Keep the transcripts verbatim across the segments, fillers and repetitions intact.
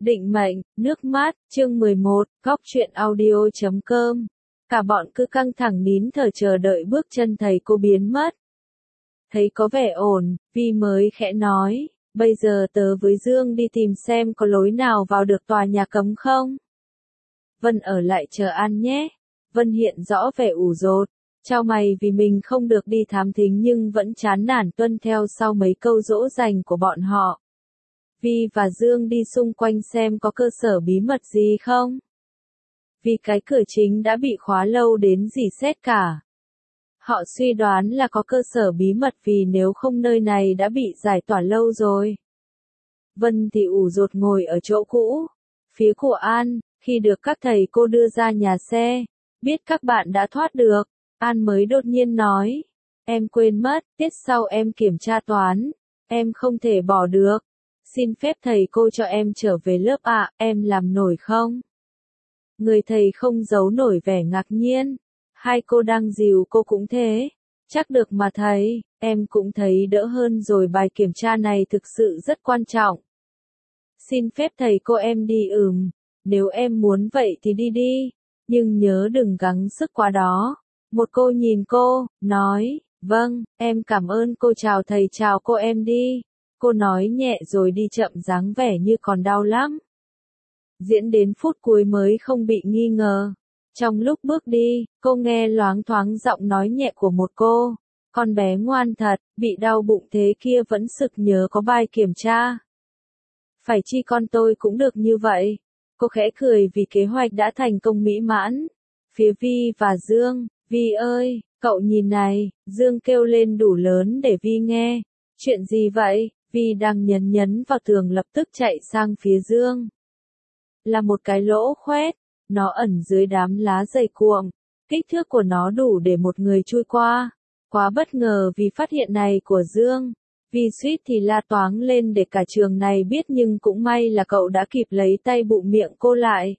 Định mệnh, nước mắt, chương mười một, góc truyện audio chấm com. Cả bọn cứ căng thẳng nín thở chờ đợi bước chân thầy cô biến mất. Thấy có vẻ ổn, Vi mới khẽ nói, bây giờ tớ với Dương đi tìm xem có lối nào vào được tòa nhà cấm không. Vân ở lại chờ An nhé. Vân hiện rõ vẻ ủ rột, chau mày vì mình không được đi thám thính nhưng vẫn chán nản tuân theo sau mấy câu dỗ dành của bọn họ. Vi và Dương đi xung quanh xem có cơ sở bí mật gì không. Vì cái cửa chính đã bị khóa lâu đến rỉ sét cả. Họ suy đoán là có cơ sở bí mật vì nếu không nơi này đã bị giải tỏa lâu rồi. Vân thì ủ rột ngồi ở chỗ cũ. Phía của An, khi được các thầy cô đưa ra nhà xe, biết các bạn đã thoát được, An mới đột nhiên nói, em quên mất, tiết sau em kiểm tra toán, em không thể bỏ được. Xin phép thầy cô cho em trở về lớp ạ, à, em làm nổi không? Người thầy không giấu nổi vẻ ngạc nhiên. Hai cô đang dìu cô cũng thế. Chắc được mà thầy, em cũng thấy đỡ hơn rồi, bài kiểm tra này thực sự rất quan trọng. Xin phép thầy cô em đi ừm, nếu em muốn vậy thì đi đi, nhưng nhớ đừng gắng sức quá đó. Một cô nhìn cô, nói, vâng, em cảm ơn cô, chào thầy, chào cô, em đi. Cô nói nhẹ rồi đi chậm, dáng vẻ như còn đau lắm. Diễn đến phút cuối mới không bị nghi ngờ. Trong lúc bước đi, cô nghe loáng thoáng giọng nói nhẹ của một cô. Con bé ngoan thật, bị đau bụng thế kia vẫn sực nhớ có bài kiểm tra. Phải chi con tôi cũng được như vậy. Cô khẽ cười vì kế hoạch đã thành công mỹ mãn. Phía Vi và Dương, Vi ơi, cậu nhìn này, Dương kêu lên đủ lớn để Vi nghe. Chuyện gì vậy? Vi đang nhấn nhấn vào tường lập tức chạy sang phía Dương. Là một cái lỗ khoét, nó ẩn dưới đám lá dày cuộn, kích thước của nó đủ để một người chui qua. Quá bất ngờ vì phát hiện này của Dương, Vi suýt thì la toáng lên để cả trường này biết, nhưng cũng may là cậu đã kịp lấy tay bụm miệng cô lại.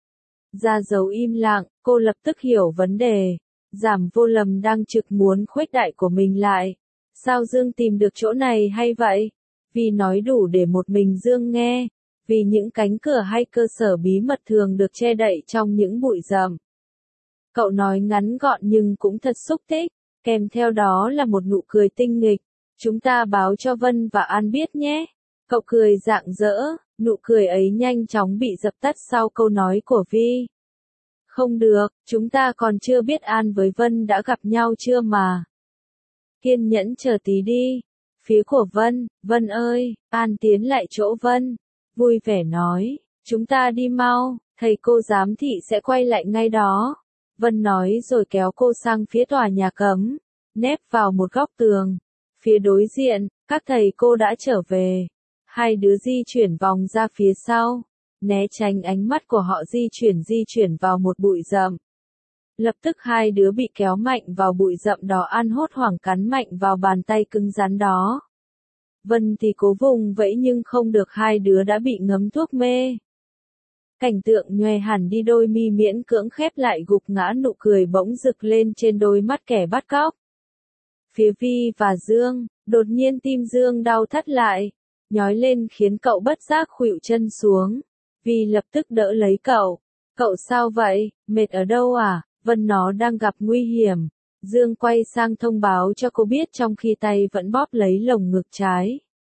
Ra dấu im lặng, cô lập tức hiểu vấn đề. Giảm Vô Lầm đang trực muốn khuếch đại của mình lại. Sao Dương tìm được chỗ này hay vậy? Vì nói đủ để một mình Dương nghe. Vì những cánh cửa hay cơ sở bí mật thường được che đậy trong những bụi rậm. Cậu nói ngắn gọn nhưng cũng thật xúc tích, kèm theo đó là một nụ cười tinh nghịch. Chúng ta báo cho Vân và An biết nhé. Cậu cười rạng rỡ, nụ cười ấy nhanh chóng bị dập tắt sau câu nói của Vi. Không được, chúng ta còn chưa biết An với Vân đã gặp nhau chưa mà. Kiên nhẫn chờ tí đi. Phía của Vân, Vân ơi, An tiến lại chỗ Vân. Vui vẻ nói, chúng ta đi mau, thầy cô giám thị sẽ quay lại ngay đó. Vân nói rồi kéo cô sang phía tòa nhà cấm, nép vào một góc tường. Phía đối diện, các thầy cô đã trở về. Hai đứa di chuyển vòng ra phía sau, né tránh ánh mắt của họ, di chuyển di chuyển vào một bụi rậm. Lập tức hai đứa bị kéo mạnh vào bụi rậm đó. An hốt hoảng cắn mạnh vào bàn tay cứng rắn đó. Vân thì cố vùng vẫy nhưng không được, hai đứa đã bị ngấm thuốc mê. Cảnh tượng nhoè hẳn đi, đôi mi miễn cưỡng khép lại gục ngã, nụ cười bỗng rực lên trên đôi mắt kẻ bắt cóc. Phía Vi và Dương, đột nhiên tim Dương đau thắt lại, nhói lên khiến cậu bất giác khuỵu chân xuống. Vi lập tức đỡ lấy cậu. Cậu sao vậy, mệt ở đâu à? Vân, nó đang gặp nguy hiểm. Dương quay sang thông báo cho cô biết trong khi tay vẫn bóp lấy lồng ngực trái.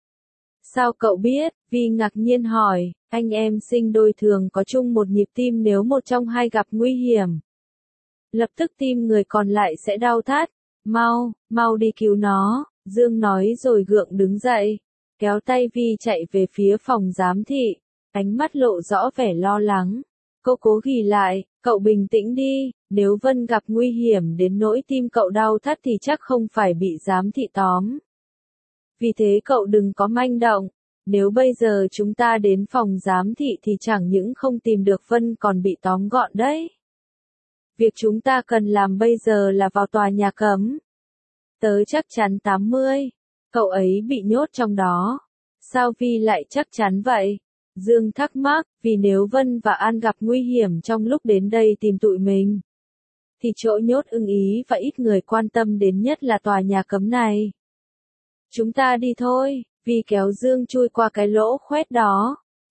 Sao cậu biết? Vi ngạc nhiên hỏi, anh em sinh đôi thường có chung một nhịp tim, nếu một trong hai gặp nguy hiểm, lập tức tim người còn lại sẽ đau thắt. Mau, mau đi cứu nó, Dương nói rồi gượng đứng dậy, kéo tay Vi chạy về phía phòng giám thị, ánh mắt lộ rõ vẻ lo lắng. Cô cố ghi lại, cậu bình tĩnh đi, nếu Vân gặp nguy hiểm đến nỗi tim cậu đau thắt thì chắc không phải bị giám thị tóm. Vì thế cậu đừng có manh động, nếu bây giờ chúng ta đến phòng giám thị thì chẳng những không tìm được Vân còn bị tóm gọn đấy. Việc chúng ta cần làm bây giờ là vào tòa nhà cấm. Tớ chắc chắn tám mươi, cậu ấy bị nhốt trong đó. Sao Vi lại chắc chắn vậy? Dương thắc mắc, vì nếu Vân và An gặp nguy hiểm trong lúc đến đây tìm tụi mình, thì chỗ nhốt ưng ý và ít người quan tâm đến nhất là tòa nhà cấm này. Chúng ta đi thôi, Vi kéo Dương chui qua cái lỗ khoét đó.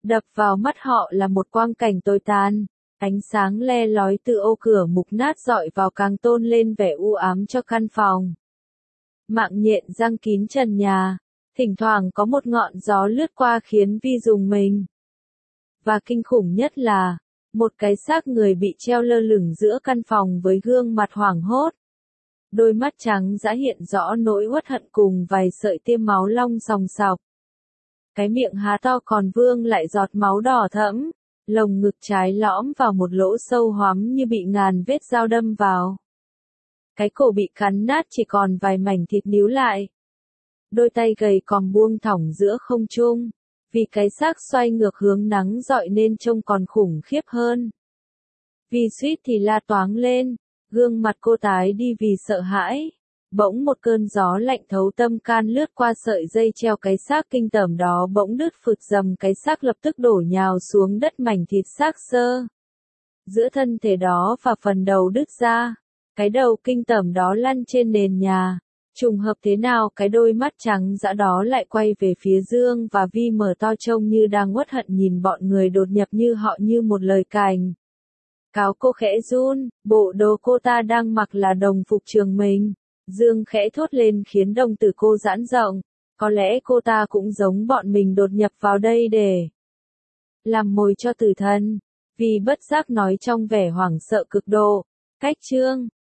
Đập vào mắt họ là một quang cảnh tồi tàn, ánh sáng le lói từ ô cửa mục nát dọi vào càng tôn lên vẻ u ám cho căn phòng. Mạng nhện giăng kín trần nhà, thỉnh thoảng có một ngọn gió lướt qua khiến Vi rùng mình. Và kinh khủng nhất là, một cái xác người bị treo lơ lửng giữa căn phòng với gương mặt hoảng hốt. Đôi mắt trắng dã hiện rõ nỗi uất hận cùng vài sợi tiêm máu long sòng sọc. Cái miệng há to còn vương lại giọt máu đỏ thẫm, lồng ngực trái lõm vào một lỗ sâu hoắm như bị ngàn vết dao đâm vào. Cái cổ bị cắn nát chỉ còn vài mảnh thịt níu lại. Đôi tay gầy còm buông thõng giữa không trung, vì cái xác xoay ngược hướng nắng rọi nên trông còn khủng khiếp hơn. Vi suýt thì la toáng lên, gương mặt cô tái đi vì sợ hãi. Bỗng một cơn gió lạnh thấu tâm can lướt qua sợi dây treo cái xác kinh tởm đó bỗng đứt phụt dầm, cái xác lập tức đổ nhào xuống đất, mảnh thịt xác xơ giữa thân thể đó và phần đầu đứt ra. Cái đầu kinh tởm đó lăn trên nền nhà. Trùng hợp thế nào cái đôi mắt trắng dã đó lại quay về phía Dương và Vi mở to trông như đang uất hận nhìn bọn người đột nhập như họ như một lời cảnh cáo. Cô khẽ run, bộ đồ cô ta đang mặc là đồng phục trường mình. Dương khẽ thốt lên khiến đồng tử cô giãn rộng. Có lẽ cô ta cũng giống bọn mình đột nhập vào đây để làm mồi cho tử thần. Vi bất giác nói trong vẻ hoảng sợ cực độ. Cách chương